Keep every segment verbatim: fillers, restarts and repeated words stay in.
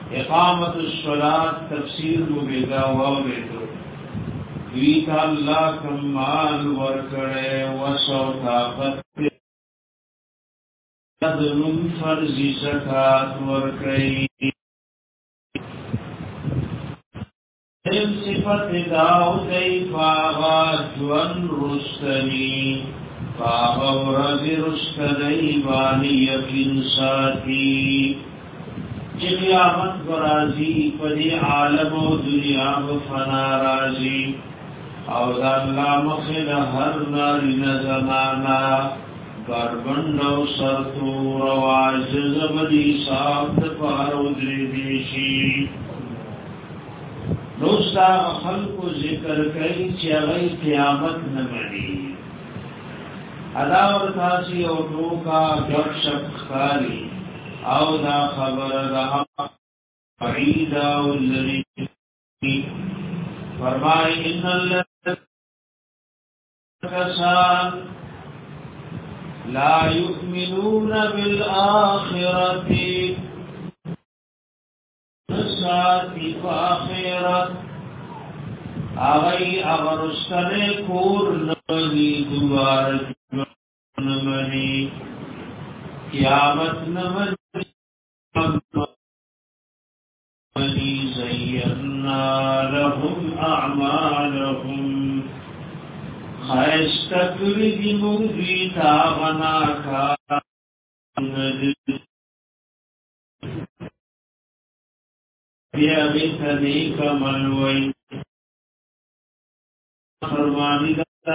اقامت الصلاة تفسیر مبیدا وابیتو دویتا اللہ کمال ورکڑے وسو طاقت دنم فرضی زکاة ورکڑی ام صفت داو دی فاغا جون رستنی فاغا ورد رستنی بانی یقین ساتی چی قیامت برازی پدی عالم و دنیا بفنا رازی او دا اللہ مخل ہر ناری نزمانا گربند و سرطور و عجز بدی سابت پارو دری دیشی نوستا خلق ذکر کئی چی اغی قیامت نمانی اداور تاسی او ٹوکا گپ شپ خاری او دا خبر دا عیدا والذی فرمائی ان اللہ کسان لا یؤمنون بالآخرت نساتی فآخرت آغی اغرستن کور نمانی دوار نمانی قیامت نمانی زینا لهم اعمالهم خیستکری دی موزی تاغنا کاند بیا بیتنی کملوی فرمانی دا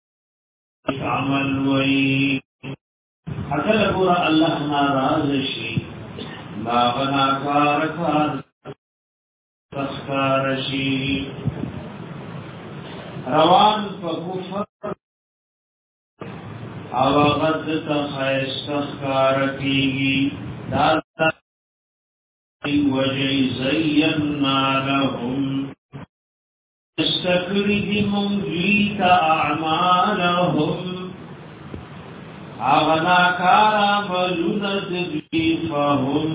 عملوی اکل پورا اللہ ناراض شی باغنا کارکار تخکار شی روان فکفر او غد تخیس تخکار کیگی دادا وجی زینا لهم استکری دی منجیت اعمالهم اغنا کارا ملوند دی فهم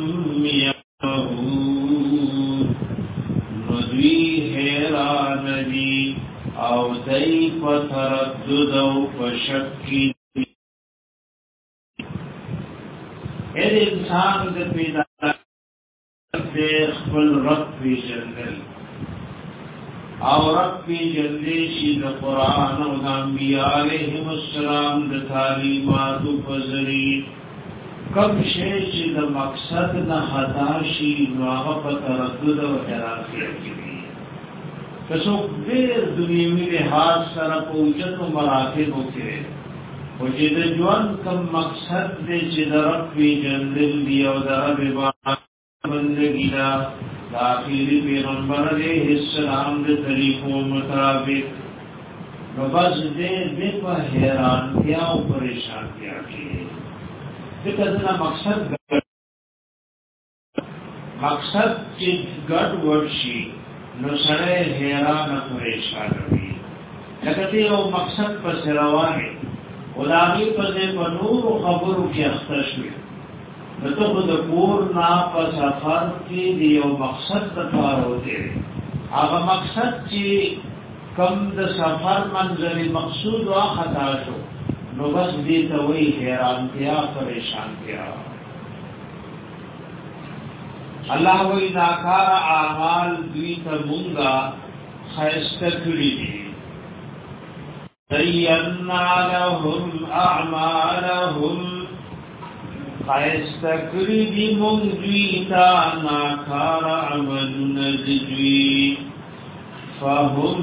یعمهون ندوی حیران دی او دی پتردد او پشکی اید انسان دی پیدا دی خپل رب پی جندل او رب پی جندشی دی قرآن او دی انبیاء علیہم السلام دی تعلیمات و پزری کم شیش دی مقصد نا خطاشی نواغا پتردد و حرافیت کی دی کسوک دیر دنیوی لحاظ سر پوجت و مراتب ہو کرے و جد جوان کم مقصد دی چد رب پی جندل دی او دی رب بات بندگی دا داخلی پیغمبر علیہ السلام دے طریقوں مطابق بس دے دے پا حیران کیا و پریشان کیا کیے دکھا دنا مقصد گڑ مقصد کی گڑ ورشی نو سڑے حیران پریشان ہوئی لکھتے ہو مقصد پر سروانے غلامی پر دے پا نور و خبر کی اختش ہوئی نتو خود پور نا پا سفر کی دیو مقصد دفار ہوتے رہے آغا مقصد چی کم د سفر منزل مقصود و خطا شو نو بس دیتا وی حیران کیا پریشان کیا اللہ وی ناکار اعمال دیتا منگا خیستکری دی زینا لهم اعمالهم خیستکری دی منجویتا ناکار عمل نزجوی فهم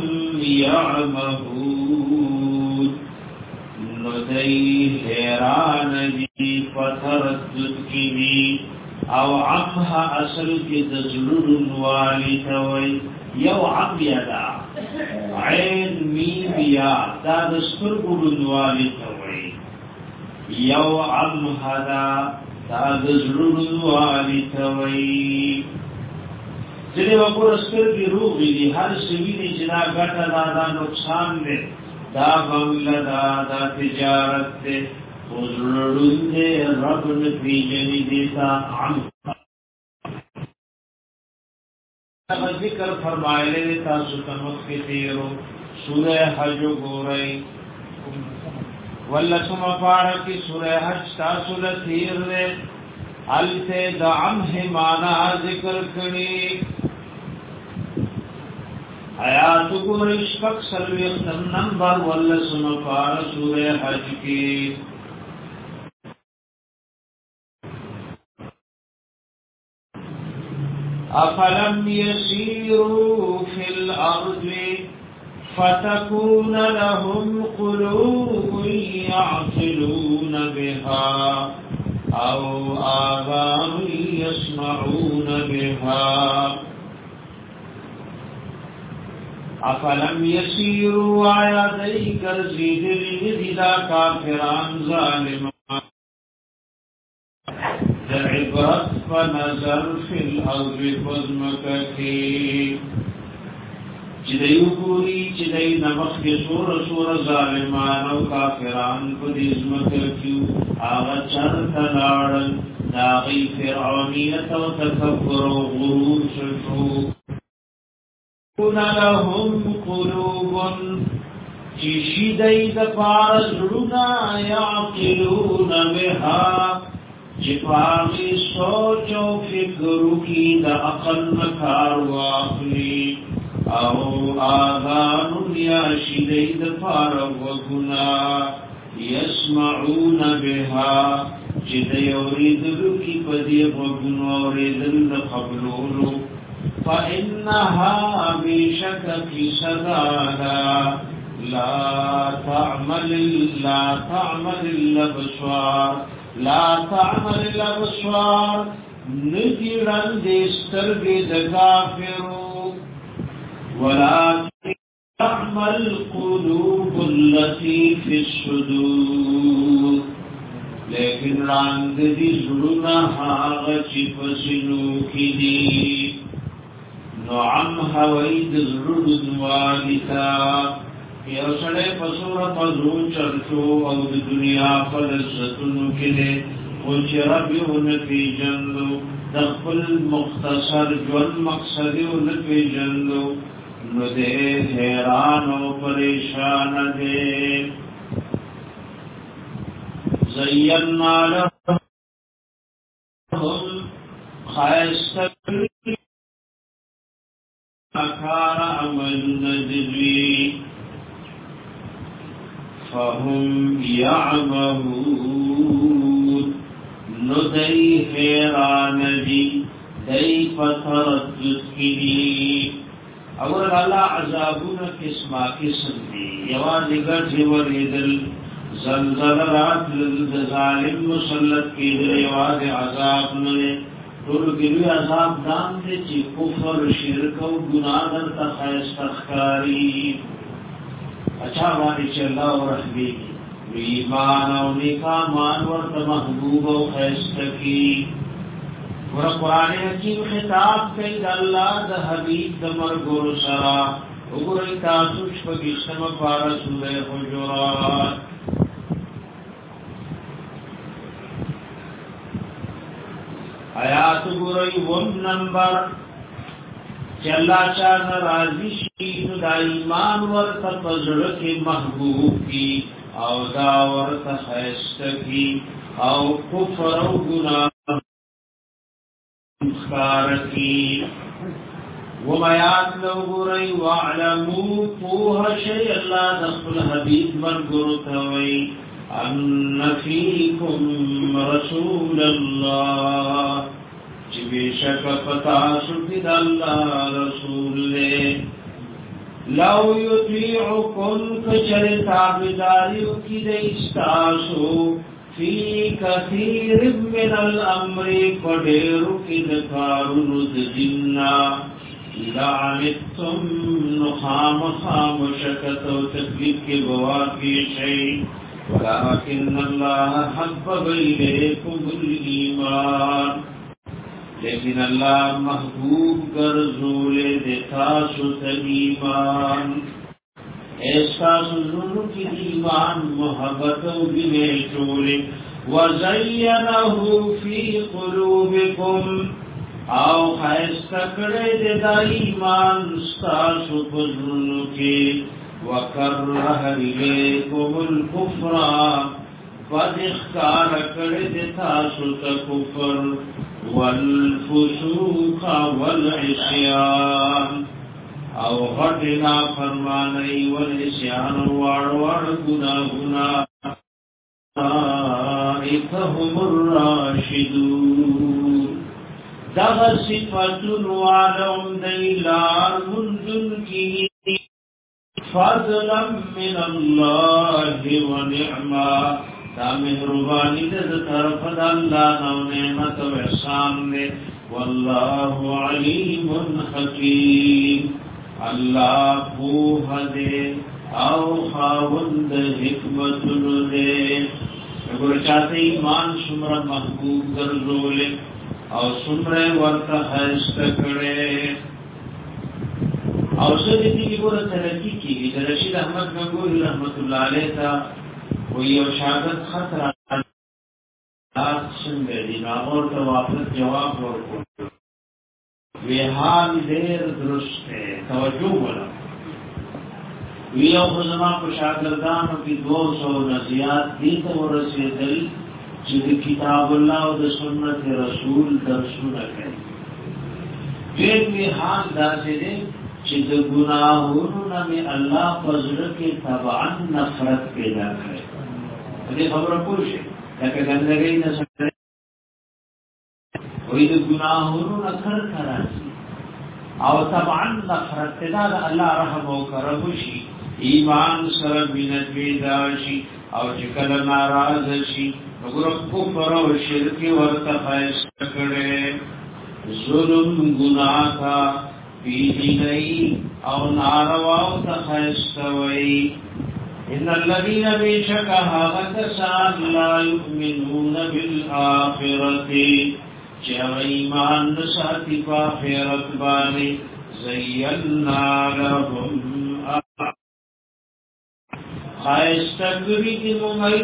یعمهون ندی حیران دی فتردد کی دی او عمها اصل کی تزلون والی توی یو عم یدا عین میم یا دا دستر قلون والی توی یو عمها دا دا دزلون والی توی جنہیں وقور اسکر کی روغی دی ہر سویدی جنا گٹا دا دا نقصان دے دا بنگلہ دا دا تجارت دے خضرڑن دے رب نفی جنی دیتا عم ذکر فرمائے تاسو تمخ کی تیرو سورہ حج گورئی واللسم پارکی سورہ حج تاسو لتیر دے علتے دعمہ مانا ذکر کری آیات گورئی شپک سلویختم نمبر واللسم پار سورہ حج کی أفلم يسيروا في الأرض فتكون لهم قلوب يعقلون بها أو آذان يسمعون بها أفلم يسيروا آيا ذيكر زيد لذا كافران ظالمان عبرت فنظر فی الارض فزمکتی چدیو پوری چدی نمخ کے سور سور ظالمان و کافران پدیزمکتیو آغا چرت لارن داغی فرعونیت و تکبر و غرور ششو کن لهم قلوب چیشی دی دپار زرنا یعقلون بها جفاقی سوچ و فکرو کی دا عقل مکار واخلی او آذان یا شدید فارغ و گنا یسمعون بها جد یوریدلو کی پدی و گنا وریدل قبلولو فإنها بشک کی صدادا لا تعمل لا تعمل الابصار لا تعمل الابصار نجرن دسترگ دکافرو ولكن تعمل قلوب التي في الصدور لیکن رانگ دی زرنا حاغ چی پسنو کی دی نعم حوید زرد نوالتا یو سڑے پسور پزو چرچو او دی دنیا فلسطنو کلے خوچی ربی انفی جندو دخل مختصر جون مقصدی انفی جندو نو دے حیران و پریشان دے زینا لهم خائستر اکار عمل نجوی فهم يعمهون ندئی حیران دی دی فترجد کی اور اللہ عذابون قسمہ قسم دی یوازی گرزی وریدل زلزل رات ظالم مسلط کی دی یوازی عذاب نلے طول گلوی عذاب دام دی چی کفر شرک و گناہدر تخیست اخکاری اچھا بانی چی اللہ و رحمی کی ایمان و نکا مان ورد محبوب و خیست کی ور قرآن حکیم خطاب کئی دا اللہ دا حبیب دا مرگور سرا اگر تاسوش پاکستم پارا سورہ حجرات آیات گرئی ون نمبر چی اللہ چاہتا راضی شید دا ایمان ورطا پزرک محبوب کی او دا ورطا خیست کی او کفر و گناہ خارکی ومیات لو گرئی وعلمو پوہ شی اللہ دخل حبیب من گرتوئی ان فیکم رسول اللہ چی بے شک فتاسو کد اللہ رسول لے لو یطیعکن کچر تابداریو کی دیستاسو فی کثیر من الامر قدیرو کی دکارن دجننا لعنتم نخام خام شکت و تکلیف کے بواقی شئی ولكن الله حبب إليكم الإيمان لیکن اللہ محبوب گرزول دتاسو ایمان احساسو زنو کی ایمان محبتو بنے چولے وزینہو فی قلوبکم او خیستا کڑے دے دا ایمان ستاسو پزنو کی وکرہ الیکم الکفر بد اخکار کڑے دے تاسو تا کفر والفسوق والعصیان او غٹنا فرمانی والعصیان وار وار گنا گنا آئیتهم الراشدون دغ صفتن وعلم دیلار منزل کی فضلا من اللہ ونعما دا مہربانی دے طرف دا اللہ نو نعمت و احسان دے واللہ علیم حکیم اللہ پوہ دے او خاوند حکمت دے اگر چاہتے ایمان سمر محبوب گرزولے او سمر ورطا خیست کرے او سدیتی کی بورا ترقی کی گی رشید احمد گنگوری رحمت اللہ علیہ تا وی او شاگرد خطر آت سنگے دینا اور تا واپس جواب ورکو وی حال دیر درست ہے توجہ بولا وی او خزمان کو شاگردانو کی دو سو نزیات دیتا و رسیدل چیز کتاب اللہ و دا سنت رسول درسون کئی ویر وی حال دا سے دے چیز گناہونو میں اللہ فضل کے طبعا نفرت پیدا کرے یہ خبر پوش ہے لیکن گندگی نسکرے وی دا گناہونو نکر کراسی او طبعا نفرت پیدا دا اللہ رحم و کرمشی ایمان سر بینت بیداشی او چکل ناراض شی اگر کفر و شرک ورتخیص کرے ظلم گناہ کا پیدی نئی او نارواو تخیصوئی ان الذین بیشکہا غدسان لا یؤمنون بالآخرتی چه ایمان نساتی پاخرت بانی زینا لهم خیستگری کی ممئی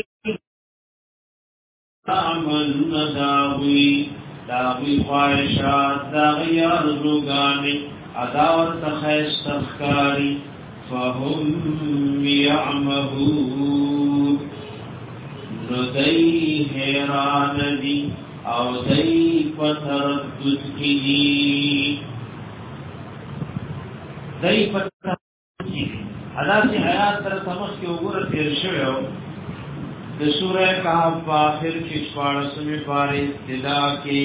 عمل نداوی داوی خواہشات داغی ارزوگانی اداور تخیست اخکاری فهم یعمهون ندی حیران دی او دی پتردد کی دی پتردد کی ادا سی حیات تر سمجھ کے عبورت تیرشوئے ہو دا سورہ کہف پاخر کی شپارسمی پارے ابتدا کی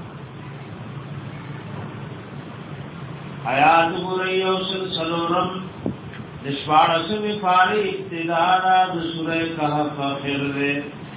حیات عبوری و سلسلورم دا شپارسمی پارے ابتدا دا سورہ کہف آخر دے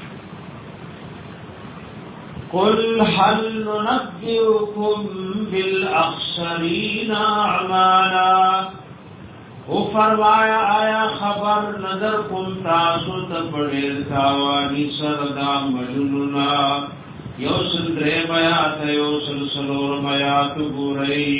قل هل ننبئكم بالأخسرين أعمالا او فرمایا آیا خبر نظر کم تاسو تپڑیر تاوانی سردا مجنونا یوسل درے میات یوسل سلور میات گورئی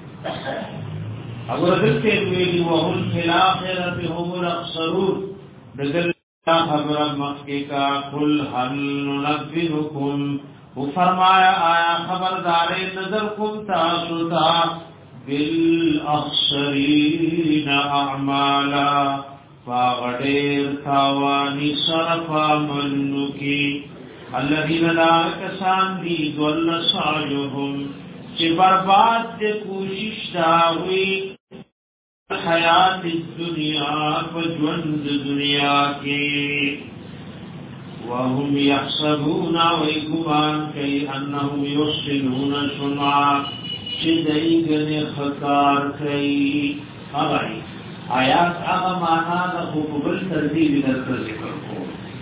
اگر دلتے میلی وهم فی الاخرت هم الاخسرون دل خبر مخی کا قل هل ننبئكم او فرمایا آیا خبردارے نظر کم تاسو تا بالأخسرين أعمالا فاغدير تاواني صرفا منکی الذين لا کسان دی دول سعيهم چه برباد دے کوشش داوی حیات الدنیا فجوند دنیا کی وهم يحسبون ويقوان كي أنهم يحسنون صنعا چدئی گنے خکار کئی آگائی آیات آغا مانا دا خوبل تردیب در پر ذکر کو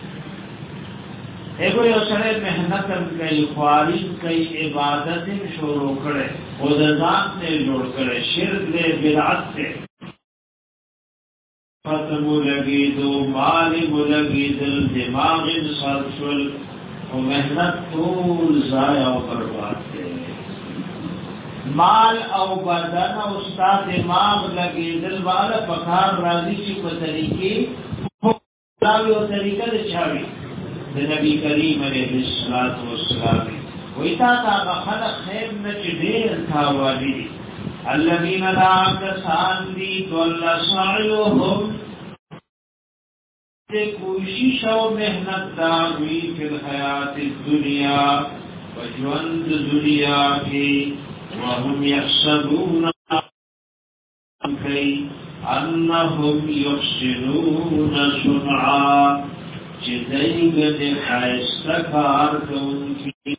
ایگو یو سرے محنتن کئی خوارین کئی عبادت شروع کرے خودزان نے جوڑ کرے شرک لے بدعت سے ختم لگی دو مالی لگی دل دماغ سرسل و محنت طول ضائع و برباد سے مال او بدن او استاد دماغ لگی دل والا پکار راضی چی کو طریقے او طریقہ دے چھاوی دے نبی کریم علیہ الصلوۃ والسلام ویتا تا خلق خیر نچدیر تاوالی دی الذین لا کسان دی دول سعیهم دے کوشش و محنت داوی فی الحیات الدنیا وجوند دنیا کی وهم یحسبون کی انهم یحسنون صنعا چدیگ دے خیستکار کونکی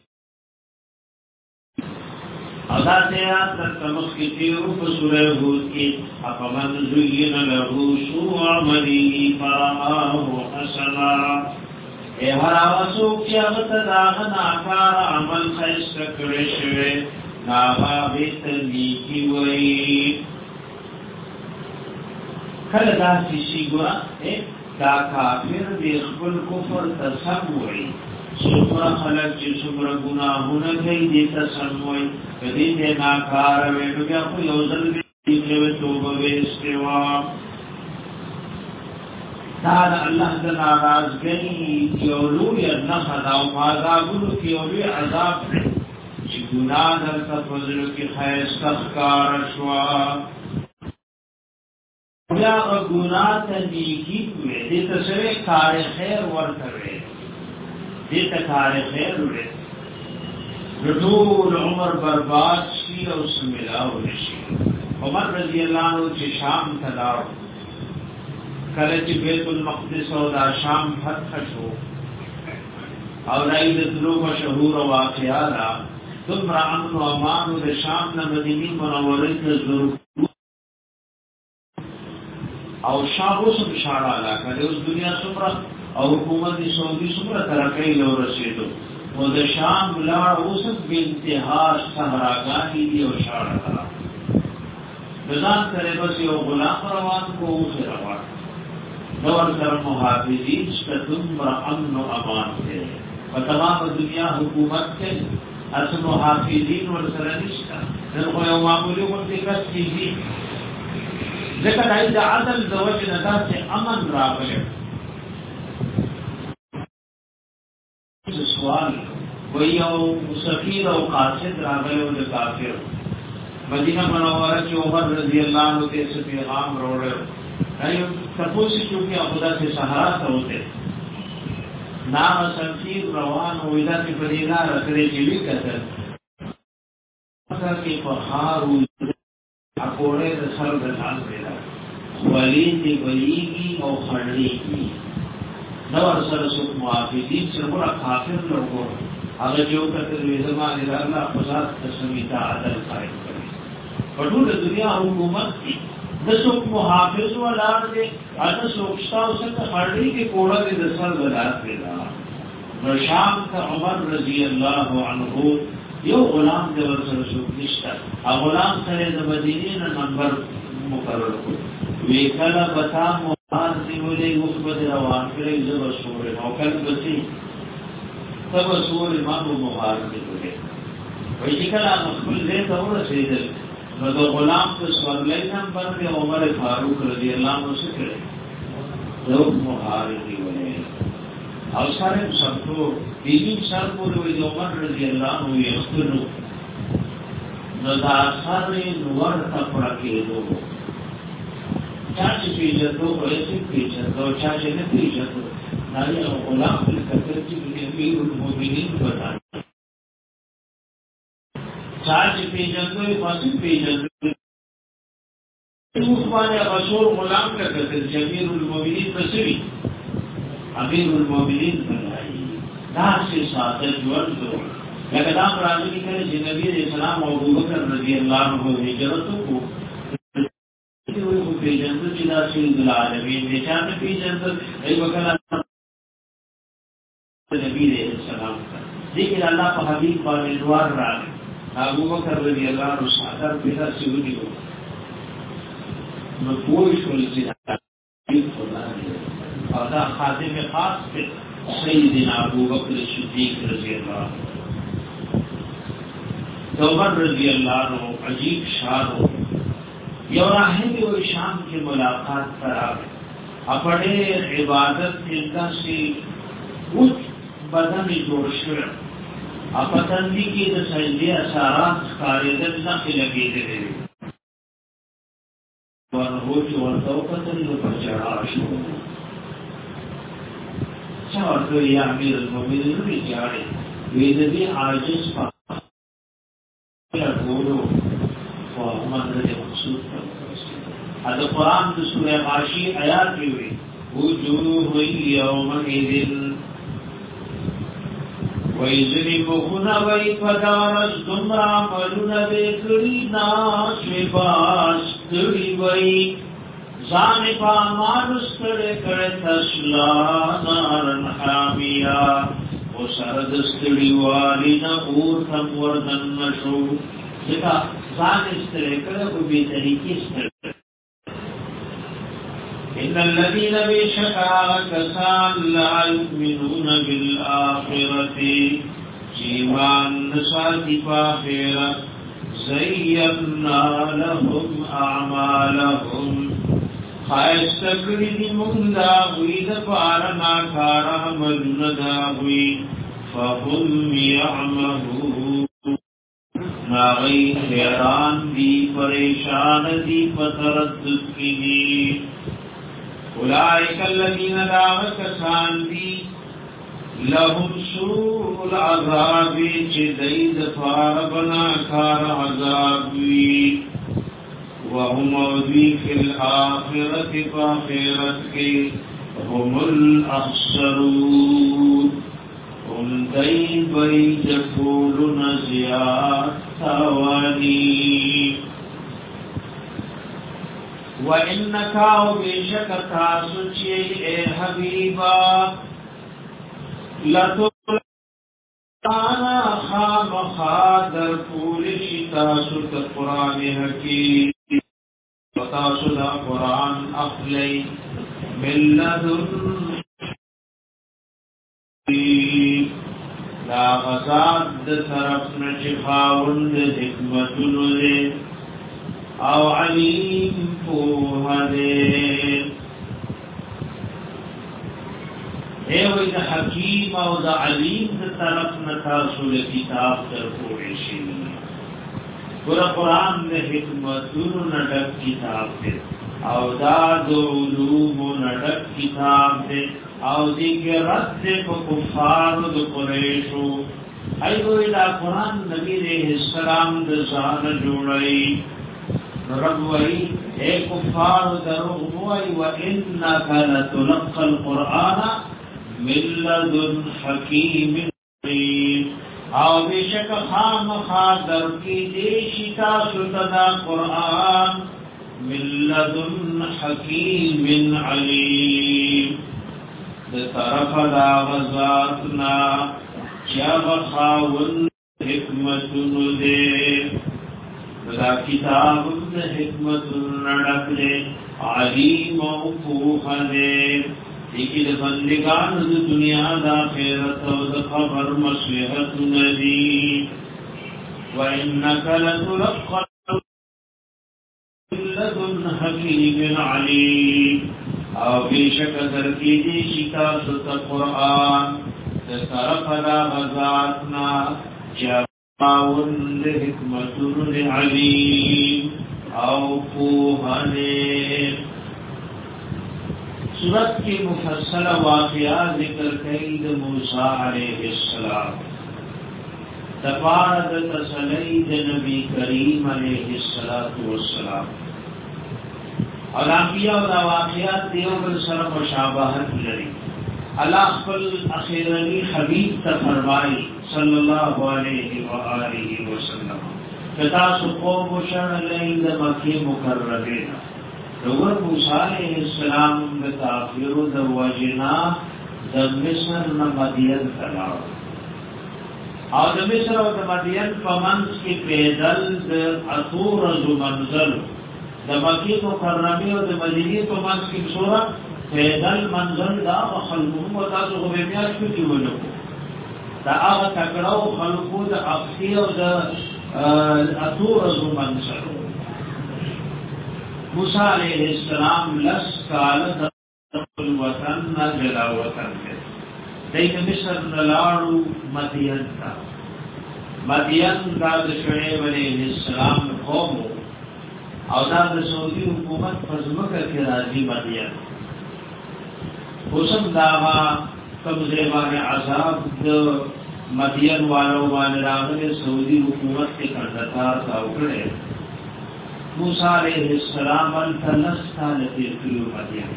ادا تیرات ترتمخ کی تیرو فسورہ حود کی اپمن زین لہو سوء عملی فرآہ حسنا اے ہر آواسو کی اغت داغن آکار عمل خیست کرشوے ناغا بیت نیکی وئی کل دا سیسی گوا دا کافر دی خبل کفر تسموئی سمرا خلق چی سمرا گناہونا کئی دیتا سنوئی کدی دے ناکارا ویڈو گیا کو یوزل بیتنوی توبہ بیستوا تاد اللہ دن آراز گئی کیولوی نخدا و مازاگلو کیولوی عذاب دے چی گناہ در تفضلو کی خیست اخکار شوا یا گناہ تا نیکی کوئے دیتا سوے کار خیر ورکوے دیتا کار خیر ہوئے رطول عمر برباد شی او سملاو نشی عمر رضی اللہ عنہ چی شام تلاو کلچ بیت المقدس او دا شام فتح شو او رائی دلو مشہور واقعہ دا تم را امن و امان دا شام نا مدینی منورت ضرور او شام اسم شارع علاقہ دے اس دنیا سمرہ او حکومت سعودی سمرہ ترقی لو رسیدو و دا شام لار اسم بانتحاش سہراگانی دی او شارع ترا نظام کرے بس یو غلام روان کو اوخ روان دور سر محافظین شتتم را امن و امان دے و تمام دنیا حکومت کے اس محافظین ورسرنشتا نرخو یو معمولی منتقص کیزی ذکر آئی دا عدل دا وجه ندا سے امن راغلے سوال وی او سفیر او قاصد راغلے و دا کافر مدینہ منورہ کی عمر رضی اللہ عنہ کے سے پیغام روڑے ایو تپوسی چونکہ خدا سے سہارا تا ہوتے نام سفیر روان ویدہ کی پدینا رکھرے جیوی کتر کی فخارو اکوڑے رسل دلان پیدا ولین دی بلیگی او خرلیگی نور سر سک معافیدین سر برا کافر لوگو اگر جو کتر ویزمان اللہ خزاد تسمیتا عدل قائم کری بطول دنیا حکومت کی دسوک محافظ و لار دے اگر سوکشتا اسے خرلی کے کوڑا دے دسل دلان پیدا نشام کا عمر رضی اللہ عنہ یو غلام دے ورسر سوک نشتا غلام سرے دا مدینین نمبر مقرر کو ویکلا بتا محار دیولے مخبت روان کرے زب سور موکل بسی تب سور امام محار دیولے ویکلا مخبل دے تور سیدل مدو غلام تو سورلی نمبر دے عمر فاروق رضی اللہ عنہ سکرے زب محار دیولے او سارے سبتو دیجیم سر پوری عمر رضی اللہ عنہ یختنو ندا سارے نور تپڑا کے دو چاچی پیجت دو ایسی پیجت دو چاچی نے پیجت دو ناری غلام پر کتر چی امیر المومنین بتانا چاچی پیجت دو فاسد پیجت دو عثمان رسول غلام کا کتر چی امیر المومنین بسوی امیر المومنین بنائی ناسی ساتھ جوان دو لیکن آپ راضی کرے جی نبی علیہ السلام ابو بکر رضی اللہ عنہ ہجرتوں کو پیجندو چیزا سید العالمین نیچان پیجندو ای بکر نبی علیہ السلام کا لیکن اللہ پا حبیب پا ندوار رانے ابو بکر رضی اللہ عنہ ساتر پیدا سیونی ہو نکوش ولی حبیب خدا نے اور دا خاتم خاص پہ سیدنا ابو بکر صدیق رضی اللہ عنہ عمر رضی اللہ عنہ عجیب شان ہو یو راہمی و شام کی ملاقات کرا اپنے عبادت جنگا سے کچھ بدن جوڑ شر اپا تندی کی دا سجدی اثارات کاریدن نقی لگی دے ورہو چو ورطاو قتل دا پچڑاشو چاورتو یا امیر المومنین نوی جاڑے ویدبی عاجز پا لکولو ومن رد مقصود پر حد قرآن دا سورہ غاشی آیات کیوئی وجوه یومئذ ویزنی مخونا وی پدارس دمرا ملونا بیکری ناس ویباس دری وی زان پا مانس کڑے کڑے تسلا نارن حامیا و سردستری والینا اور تم وردن نشو ذکا زان استرے کڑے کو بی طریقی استرے ان الذين بشكا كسان لا يؤمنون بالآخرة جيمان نساتي فاخرة زينا لهم أعمالهم خائص تقريد من داوي دفارنا كارا مدن داوي فهم يعمهون ناغي خيران دي پریشان دي پتردد کی اولئک الذین دعوت کسان دی لهم سوء العذاب چه دید فاربنا کار عذابی وهم اوذی فی الآخرت فاخرت کے هم الاخسرون هم دی بید طول نزیات توانی وَإِنَّكَ وَبِشَكَ تَاسُچِي اے حبیبا لَتُلَانَا خَامَ خَادَرْ پُولِشِ تَاسُتَ قرآن حکیم وَتَاسُدَ قرآن اخلی مِن لَدُنْ لا غزاد د طرفنا چخاون د حکمتونو دے او علیم پوها دے ایوی دا حکیم او دا علیم دا طرف نتاسول کتاب تر پوشی پورا قرآن دا حکمتون نڈک کتاب دے او دا دو علوم نڈک کتاب دے او دی کے رد دے پا کفار دا قریشو ایوی دا قرآن نبی علیہ السلام دا زان جوڑائی رب وی اے کفار دروغ موئی وَإِنَّكَ لَتُلَقَّ الْقُرْآنَ مِن لَدُنْ حَكِيمٍ عَلِيمٍ او بیشک خام خادر کی دیشتا ستدا قرآن من لدن حکیم علیم ده طرف دا غزاتنا چیاب خاون حکمتن دے دا کتاب دا حکمتن نڈک دے علیم و پوخ دے دیکی دا بندگان دا دنیا دا خیرت و دا خبر مصلحت ندی وَإِنَّكَ لَتُلَقَّى لَدُنْ حَكِيمٍ عَلِيمٍ او بیشک درکی دی شکا ست قرآن دا طرف دا غزاتنا جاون دا حکمتن دا علیم او پوہنے سورت کی مفصل واقعات ذکر کئی دا موسیٰ علیہ السلام تفارد تسلید نبی کریم علیہ السلام اور انبیاء و واقعات دیو بل سر مشابہت لری اللہ خپل اخیرنی حبیب تا فرمائی صلی اللہ علیہ وآلہ وسلم کتاس قوم شن لئید مکی مکربین دور موسیٰ علیہ السلام بتاخیر دا وجنا دا مصر نمدین تلاو او د مصر او د مدین په منځ کې پیدل د اتورز منزل د مکی مکرمه او د مدینه په منځ کې څوره پیدل منزل دا خلقو او تاسو خو به بیا شو کې ولو دا هغه تکړه خلقو د افسی او د اتورز منزل موسی علیہ السلام لس کال د وطن نه جلا وطن دیت مصر نلاړو مدین تا مدین دا د شعیب علیہ السلام قوم او دا د سعودي حکومت په ځمکه کې راځي مدین اوسم داوا کوم ځای باندې عذاب د مدین والو باندې راغلي سعودي حکومت کې کړهار تا وکړي موسی علیہ السلام تلستا لتی کلو مدین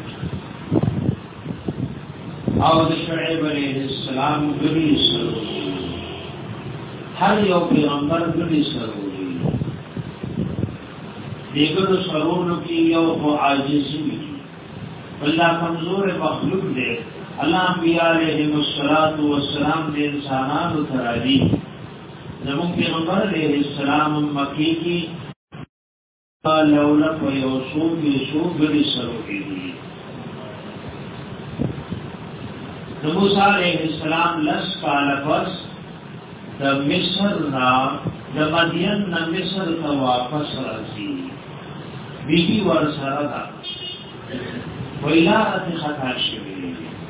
او د شعیب علیہ السلام غلی سره هر یو پیغمبر غلی سره دیگر سرونو کی یو خو عاجزی وی اللہ کمزور مخلوق دے اللہ انبیاء علیہم السلام دے انسانانو ترادی زمون پیغمبر علیہ السلام مکی کی لولک و یوسوب یوسوب گلی سرو کی دی موسیٰ علیہ السلام لس کال پس دا مصر نا دا مدین نا مصر تا واپس رسی بیگی ورسردا ویلارت خطا شوی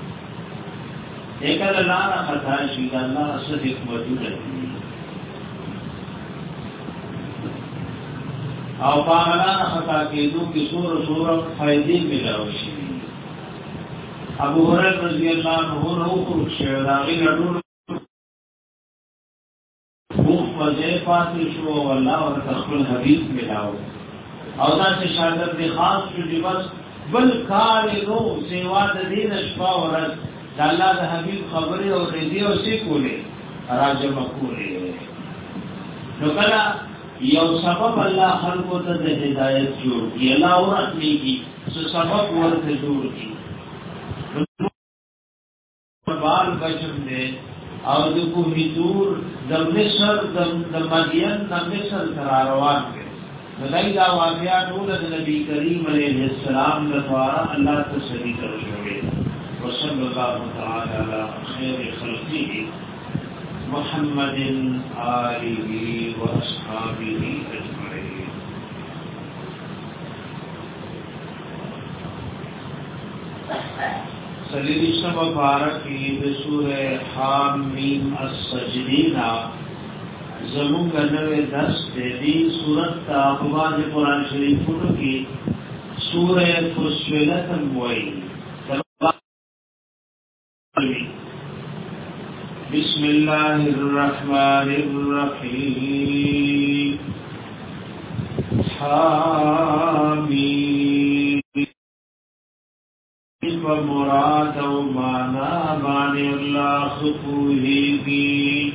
ایکل لارا خطا شوی دا اللہ صدق مدولتی او پاغلان خطا کېدو کی سور سور فائدی ملاو شوی ابو هريره رضی اللہ عنہ نو خروج شوی دا غیر ډول مخ وځي پاتې شو والله ورته خپل حدیث ملاو او دا چې شاګرد دی خاص شو دی بس بل کار نو سیوا د دین شپه ورځ د الله د حبیب خبره او رضی او سی کوله راځه مقوله نو کله یو سبب الله خلقو ته د هدایت جوړ کی الله ورته کی څه سبب ورته جوړ کی بال بچم دے او د کوهی دور د مصر د مدین د مصر تر روان کې دای دا واقعات ټول د نبی کریم علیه السلام لپاره الله تسلی کړی وصلی الله تعالی علی خیر خلقه محمد آله و اصحابه اجمعین سلیشم مبارکی بسورہ حامیم السجدینا زمونگ نوے دس دے دی سورت تا اقباز قرآن شریفوں کی سورہ فصلت موئی بسم اللہ الرحمن الرحیم حامیم و مراد و مانا بانی اللہ خفوہی کی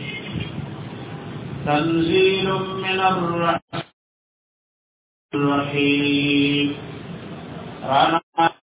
تنزیل من الرحیم رانا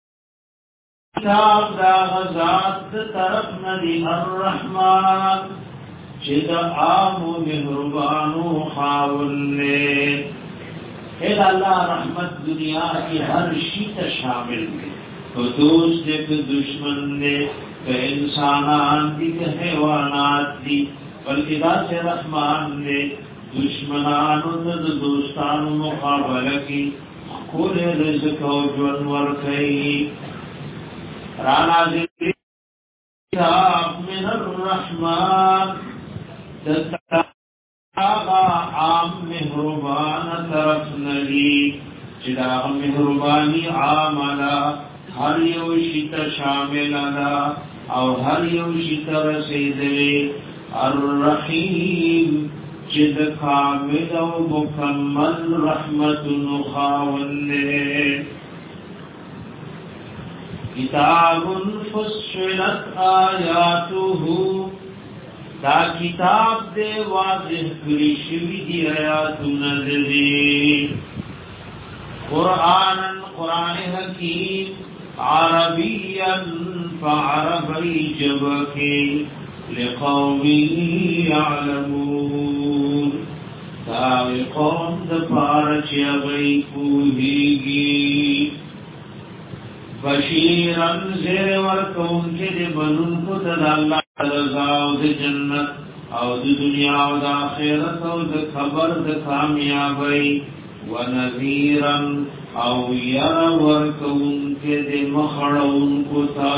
کتاب دا غزات طرف ندی الرحمن چید آم و مہربانو خاول لے اید اللہ رحمت دنیا کی ہر شیط شامل میں تو دوست دے کہ دشمن دے کہ انسانان دی کہ حیوانات دی بلکہ دا سے رحمان دے دشمنانو دے دوستانو مقابلہ کی کول رزق و جنور کئی رانا ذکری کتاب من الرحمن دتا آغا عام مہربان طرف نلی چدا مہربانی عاملا ہر یو شیط شامل دا او ہر یو شیط رسیدلے الرحیم جد کامل و مکمل رحمت نخاولے کتاب فصلت آیاته دا کتاب دے واضح کری شوی دی آیاتنا دے قرآن قرآن حکیم عربیا فعربی جبکی لقومی یعلمون تاوی قوم دپارچ یغی کوہیگی بشیرن زیر ورکون کے دے بنون کو تد اللہ رضا او دے جنت او دے دنیا او دے آخرت او دے خبر دے کامیابی ونذیرن او یر ورکون کے دے مخڑون کو تا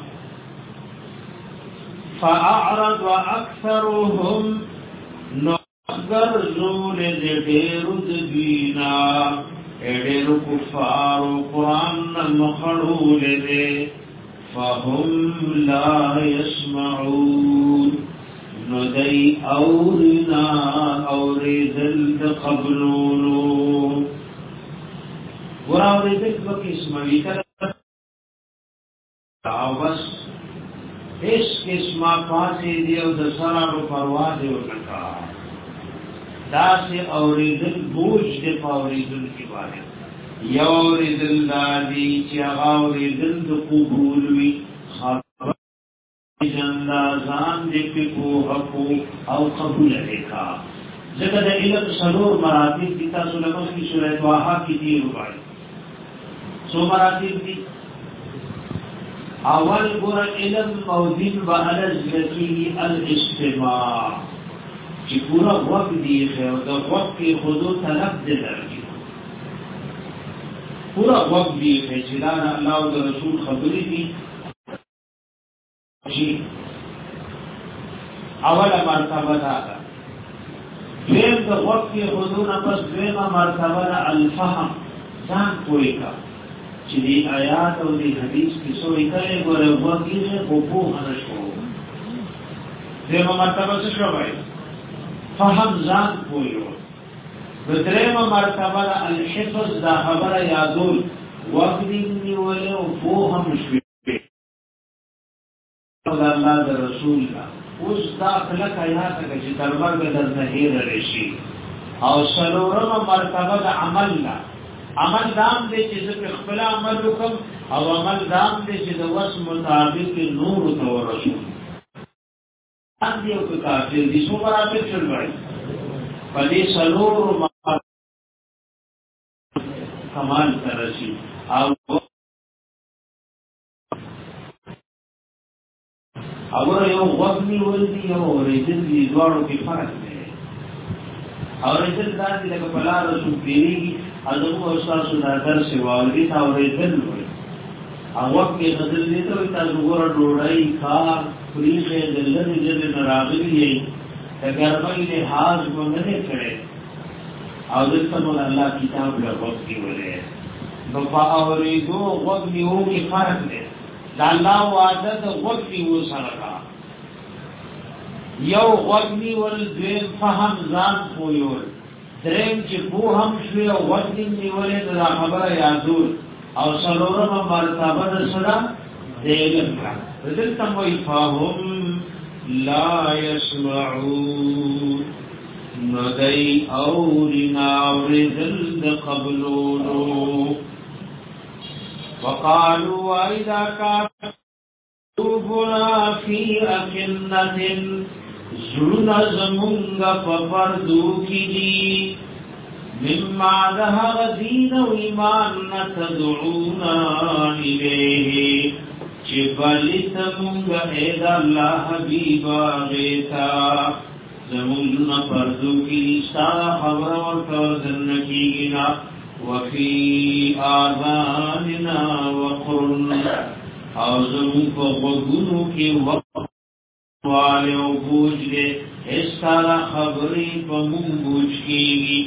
فاعرض اکثرهم گرزول دے دیرو دینا ایڈیرو کفارو قرآن مخڑول دے فهم لا يسمعون ندی اورنا اوریدل قبلونو ورا اوریدل بکسموی کر بس اس قسمہ پاسی دیو دسرارو پروازیو نکا دا سے اوریدل بوجھ دے پا اوریدل کی بارے یو اوریدل دادی چی اغا اوریدل دا قبولوی خبر جندازان دے پی پوحکو او قبول دیکھا ذکر دا علم سلور مراتب دیتا سلمس کی سورہ دعاہا کی دیر بائی سو مراتب دی اول گورا علم موزین و الازلکی الاستماع چی پورا وقت دیخے و دا وقت کی خودو طلب دے درگی پورا وقت دیخے چلانا اللہ و دا رسول خبری دی اول مرتبہ دادا دویم دا وقت کی خودو نفس دویم مرتبہ دا الفهم زان کوئی کا چی دی آیات و دی حدیث کی سوئی کرے گورے وقتی ہے وہ پوہنش ہو دیم مرتبہ سے شو بھائی فهم زان کوئی ہو بدریم مرتبہ الحفظ دا خبر یادول وقتی نیولے و پوہم شوی دا اللہ دا رسول کا اس دا خلق آیات کا چی دربر در نحیر رشی او سلورم مرتبہ دا عمل لا عمل دام دے چیز پہ اخبلا عمل رکم او عمل دام دے چیز وس مطابق نور تو رسول دام دیو کہ کافر دی سو مراتب چل بڑی پدی سلور کمال ترسی او اور یو غفنی ولدی یو ریدن دی دوارو کی فرق دے اور ریدن دان دی لگا پلا رسول پیری گی ازمو استاسو دا درس واوری تا اوریدل وی او وقت کی غزل دیتا وی تا زگورا ڈوڑائی کار پریخ دلن جد نراغلی ہے تا گرمائی لحاظ منگنے کرے او دلتا من اللہ کتاب لغت کی ولے نفا اوریدو وقت نیو کی فرق دے دا اللہ وعدد وقت نیو سرکا یو وقت نیول دویم فهم زان پویول دریم چی پو هم شوی و وقتیم نیولی دا خبر یادول او سلورم مرتبه دا صدا دیلم کرا دلتم وی فهم لا يسمعون ندی اورنا وردل دا قبلونو وقالوا اذا كان قلوبنا في أكنة زلنا زمونگا پپردو کی دی مما ظهر دین و ایمان نتدعونا الیه چی بلیت مونگا اید اللہ حبیبا غیتا زمونگا پردو کی ستا خبر ورکوزن کی گنا وفی آذاننا وقرن او زمونگا وگنو کی وقت والے او بوجھ لے اس طرح خبری پا من بوجھ کیگی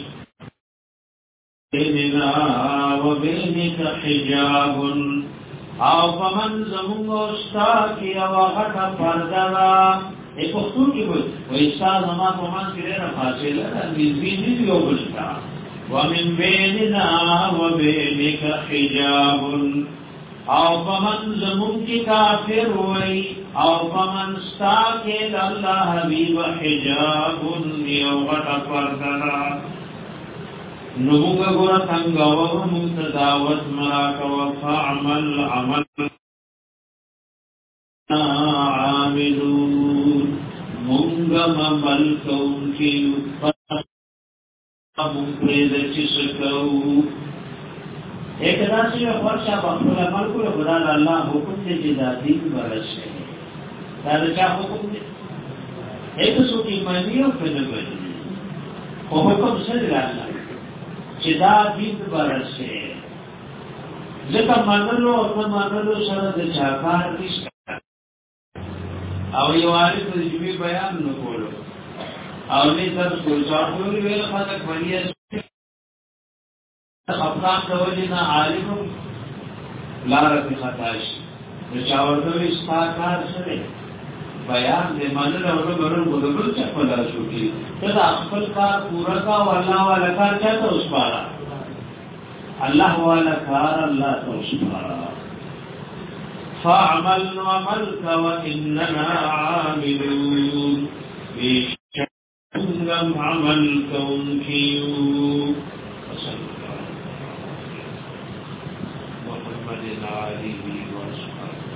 بیننا و بینک حجاب او پا من زمونگ استا کی او غٹا پردرا ایک اختور کی بود و استا زمان پا من کرے فاصلہ نزبینی دیو بلتا و من بیننا و بینک حجاب او پمن زمون کی کافر ہوئی او پمن ستاکید اللہ حبیب حجاب یو غٹا پردنا نمونگا گورا تنگاو منتداوت مراک وفعمل عمل عاملون منگا ممل کون کی منقرد چسکو ایک داسی میں خورشا بخل عمل کو بدال اللہ حکم دے جدا دین برس ہے دادا کیا حکم دے ایک سو کی معنی اور پھر بجنی وہ حکم سے دل اللہ جدا دین برس ہے ذکر مانلو اور مانلو سرد چاکار کس کا او یو عارف رجوی بیان نکولو او نه تر ګلچاټوري ویل خلک وایي افغان توجینا عالم لار په خطاش چاورته استاکار سره بیان دې منل او غوړو غوړو څه په لار شو کی ته خپل کار پورا کا او الله والا کار چاته اوس پارا الله والا کار الله توسپارا فاعمل وعملك واننا عاملون بشكل عملكم كيو محمد عليه وصحبه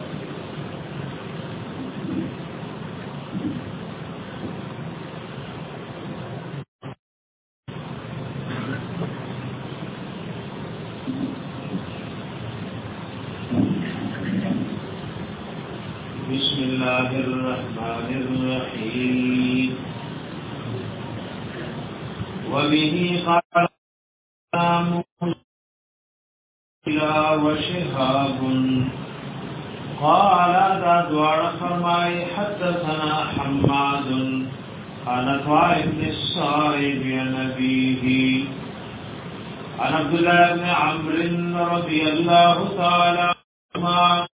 بسم الله الرحمن الرحيم وبه قال وشهاب قال ذا دوار فرمائي حدثنا حماد عن طائف بن الصائب عن أبيه عن عبد الله بن عمرو رضي الله تعالى عنهما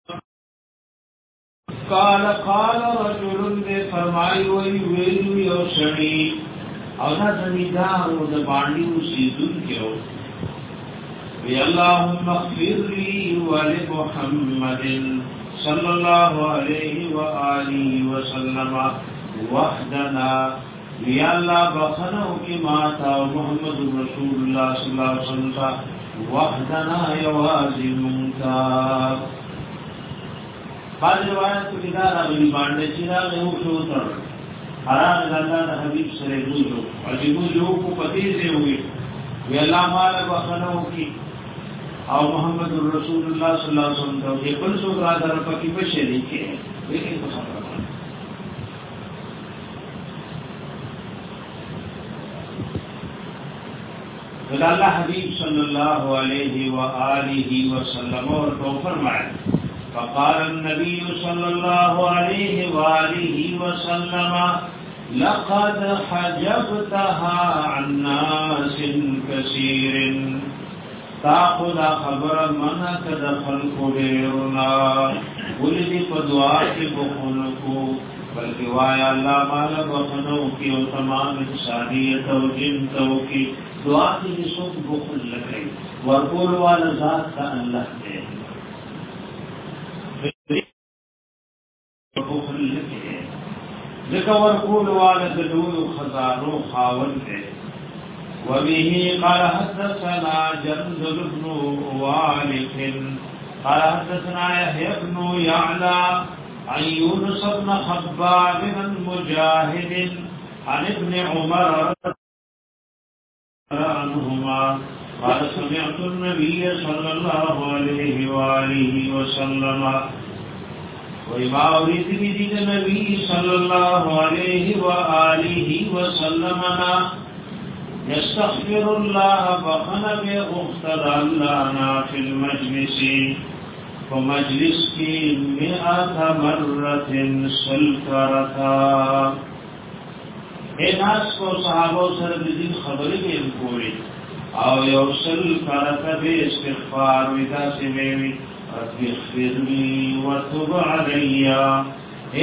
قال قال رجل فرمائي ويويل يوشني او دا زمیدار و دا باندیو سیدون کیو وی اللهم اغفر لی ولمحمد صلی اللہ علیہ وآلہ وسلم وحدنا وی اللہ بخنو کی ماتا محمد رسول اللہ صلی اللہ علیہ وسلم وحدنا یوازی منتا بعض روایت کو کدار اغلی باندے چرا غیو شوتر حرام اللہ دا حبیب سرے بوجو عجیبو جو کو پتی سے ہوئی وی اللہ مالا بخنو کی او محمد رسول اللہ صلی اللہ علیہ وسلم تو یہ بل سو برادر پکی بشے دیکھے لیکن تو خبر وی اللہ حبیب صلی اللہ علیہ وآلہ وسلم اور تو فرمائے فقال النبي صلى الله عليه وآله وسلم لقد حجبتها عن ناس كثير تاخذ خبر من تدخل كبيرنا ولدي فدعات بخلقو بلکہ وایا اللہ مالا بخنو کی و تمام انسانیت و جنتو کی دعا کی سب بخل لگئی ورقول والا ذات کا اللہ دے ذکر ورقول والد دول خزانو خاون دے وبه قال حدثنا جندل بن والد قال حدثنا يحيى بن يعلى عن يونس بن خباب بن مجاهد عن ابن عمر عنهما قال سمعت النبي صلى الله عليه وآله وسلم وما أريد بدين النبي صلى الله عليه وآله وسلم يستغفر الله فخنا بأختر اللهنا في المجلس ومجلس کی مئات مرت سلکرتا اے ناس کو صحابہ سر دین خبری بھی انکوری او یو سلکرتا بے استغفار ودا سمیوی رب اغفر لی وتب علی اے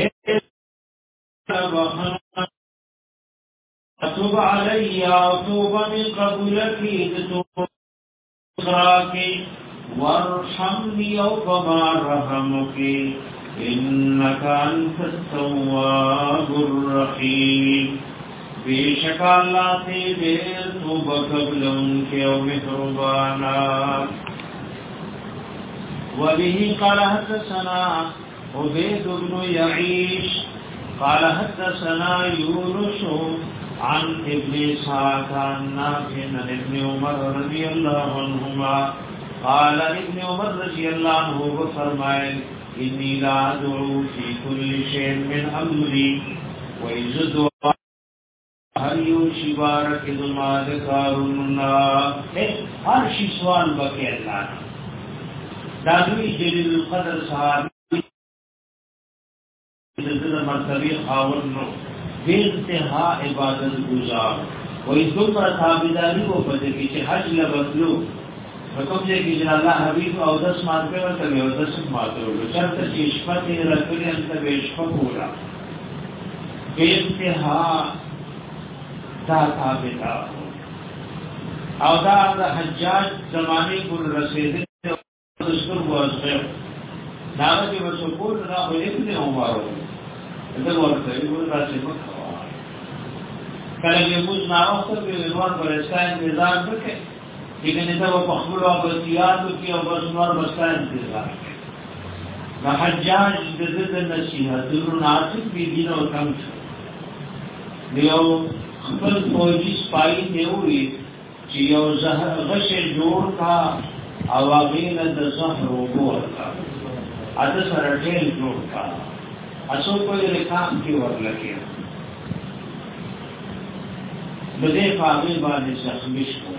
بخنا وتب علی وتوب من قبلکی دتوب خراکی وارحمني وما رحمك إنك أنت التواب الرحيم بشك الله تبير توب قبل انك ومهربانا وبه قال حدثنا عبيد بن يعيش قال حدثنا يونس عن ابن إسحاق عن نافع عن ابن عمر رضي الله عنهما قال ابن عمر رضی اللہ عنہ فرمائے انی لا ادعو فی کل شیء من امری وإذ دعا ہر یو شبارک زماد کارنا ہر شی سوال بکی اللہ دانوی جلیل القدر صحابی مرتبی خاورنو बेइंतहा इबादत गुजार वही तुमरा ताबेदारी वो पदे की हज लबतलो हुकुम जे कि अल्लाह हबीब और दस मानते हो तब और दस मानते हो चलते इश्फत रसूल अंत बेइश्फत होला बेइंतहा ता ताबेदार और दा हज्जाज जमाने को रसीद दस्तूर वाज़ नारा के वसुकुल ना हो इतने उमारो इधर वर्षे वो राशि में कल ये मुझ नारों से भी विद्वान बरसता इंतजार करके लेकिन इधर वो पखुल और बतियात की और बस नौर बसता इंतजार ना हज्जाज जदीद नसीहा दुरुन नासिक भी दिन और कम लियो खपल फौजी स्पाई ने हुई चियो जहर गशे जोड़ का आवागीन दज़हर रोबो का आधा सरटेल जोड़ का असो कोई रेखाम की वर लगे बदे फागे बाने जख्मिश हो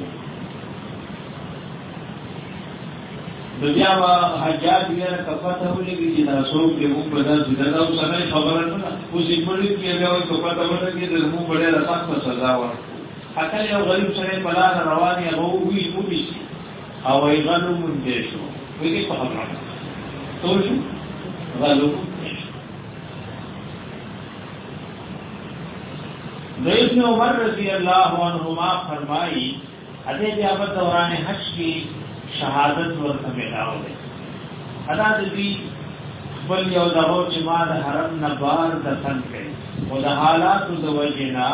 दुनिया वा हजाज बिया कफत हो लेगी जिना सो के मुंह बदा जुदा उस समय खबर ना उस इमली के गया वो कफत हो लगी तो मुंह बड़े रसात में सजा हुआ अकल यो गरीब सरे पला रवानी वो हुई हुई او ایغانو من دیشو ویگی پا خبران توشو غالو من دیشو ابن عمر رضی اللہ عنہما فرمائی ادھے بیابت دوران حج کی شہادت ورط ملاو دے ادا دی بل یو دغو چماد حرم نبار دفن کئی و دا حالات دا وجنا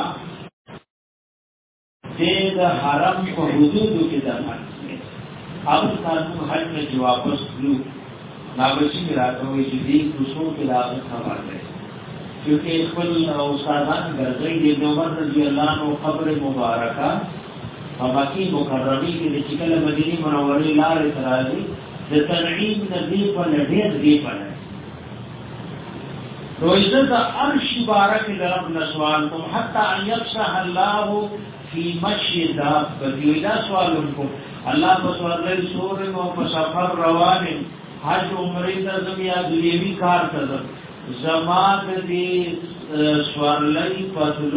دے دا حرم کو حدودو کی دفن अब साधु हज में जो वापस लू नागरिक मिलाते हुए जिदी दूसरों के लाभ खबर है क्योंकि इकबल उस्तादान गरजई ये नौमर रजी अल्लाह नो खबर मुबारका मक्की मुकर्रमी के निकल मदीनी मुनव्वरी लाल तराजी द तनईम नदी पर ढेर दी पर है तो इज्जत अर्श बारक लरब नसवान तुम हत्ता अन यफ्सह अल्लाह फी मशी दाबतिला सवाल उनको अल्लाह बसवर सोर व सफर रवान हज उम्रे तजम या दुनियावी कार तजम जमात दी स्वरलई पतलू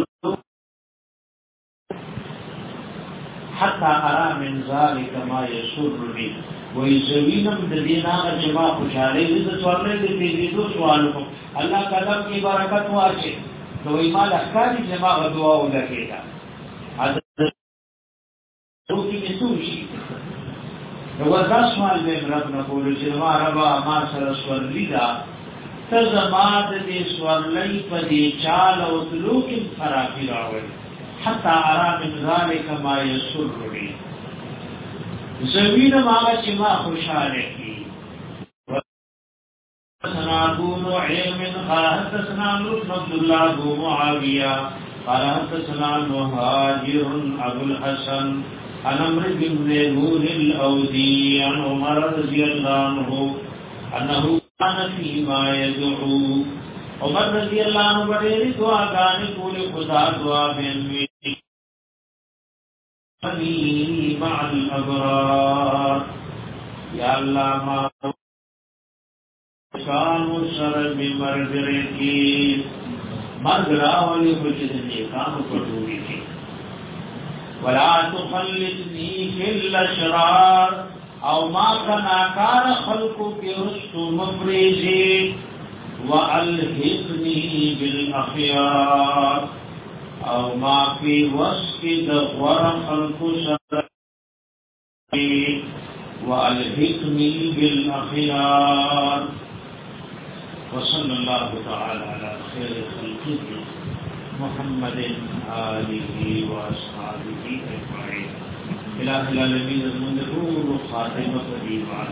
हत्ता अरा min ذلك ما يسرني ويزوینم د دینا جما خوشاله دې سوالې دې دې دو سوال کو الله قدم کی برکت واچي تو ایمان احکاری جما دعا ولکېدا تو کی مسوشي نو دا سوال دې رب نه کول چې ما ربا ما سره سوال لیدا تزماد دې سوالې په دې چال او سلوک خرابي راوي حتى ارى من ذلك ما يسرني زمین ماغا چما خوشحالے کی حدثنا ابو نعیم قال حدثنا بن عبد الله بن معاویہ قال حدثنا مهاجر ابو الحسن عن عمرو بن نور الاودي عن عمر رضي الله عنه انه كان فيما يدعو عمر رضی اللہ عنہ بڑے دعا گانے پورے خدا دعا بین مع الابرار یا اللہ ما کامو سر میں مرگرے کی مرگرہ والی بچت نیکام پڑھوئی تھی ولا تخلطنی فی الاشرار او ما کناکار خلقو کی رسو مفریزی وَأَلْحِقْنِي بِالْأَخْيَارِ او ما فی وسط دغور خلق شرعی وَأَلْحِقْنِي بِالْأَخْيَارِ وصلی اللہ تعالی علی خیر خلقه محمد آلہ وآصحابہ اجمعین الہ العالمین المنذور خاتمہ ایمان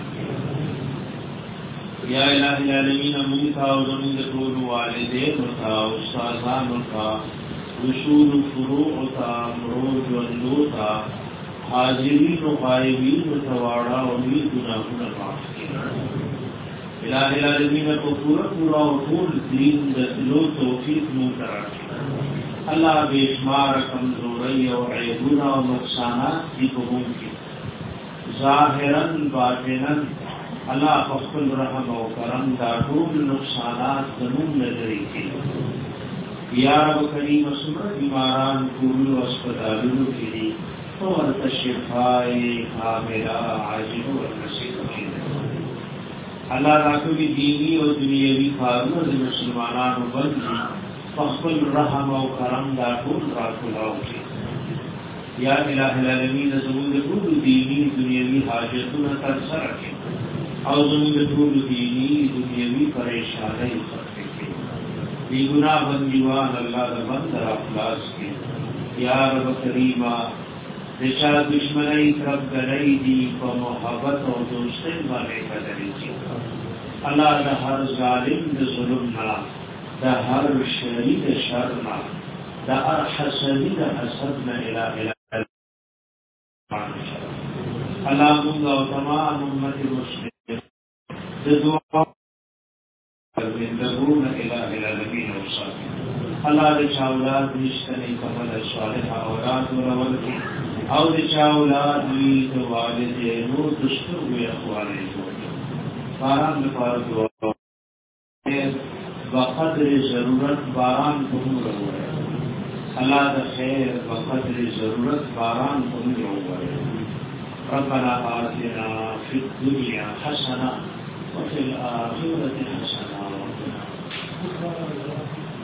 یا الہ العالمین منتا و زمین طول والدین تا استاذان تا وصول فروع تا مروج واللو تا حاضرین و غائبین تواڑا و میر گناہونا معاف کیا الہ العالمین کو پورا پورا و طول دین دسلو توفیق منترا اللہ بیشمار کمزوری و عیبونا و نقصانات کی کو ممکن ظاہراً باطناً اللہ فخل رحم و کرم دا ټول نقصانات زمون نظری کی یا رب کریم سمر بیماران کورو اسپتالونو کی دی ورت شفائی کاملہ عاجل و نصیب کی اللہ راکوی دینی و دنیاوی کارونو دی مسلمانانو بندی فخبل رحم و کرم دا کل راکولاو کی یا الہ العالمین زمون طول دینی دنیاوی حاجتون تر سرکی او زمون طول دینی دنیاوی پریشانی خطر کی بی گناہ بندیوان اللہ دا بندر افلاس کی یا رب کریمہ دشا دشمنی طرف گلئی دی پا محبت و دوستن بانے قدری کی اللہ دا ہر ظالم دا ظلمنا دا ہر شرید شرنا دا ہر حسدی دا حسدنا الہ الہ اللہ منگا و تمام امت مسلم دعا زندگون الہ العالمین و صاحب اللہ دے چاولاد نشتنی کمل صالح اولاد و رول کی او دے چاولاد وید والدینو دستور وی اخوانے جوڑی باران بپار دعا بقدر ضرورت باران کم روئے اللہ دا خیر بقدر ضرورت باران کم روئے ربنا آتنا فی الدنیا حسنا وفي الآخرة حسنا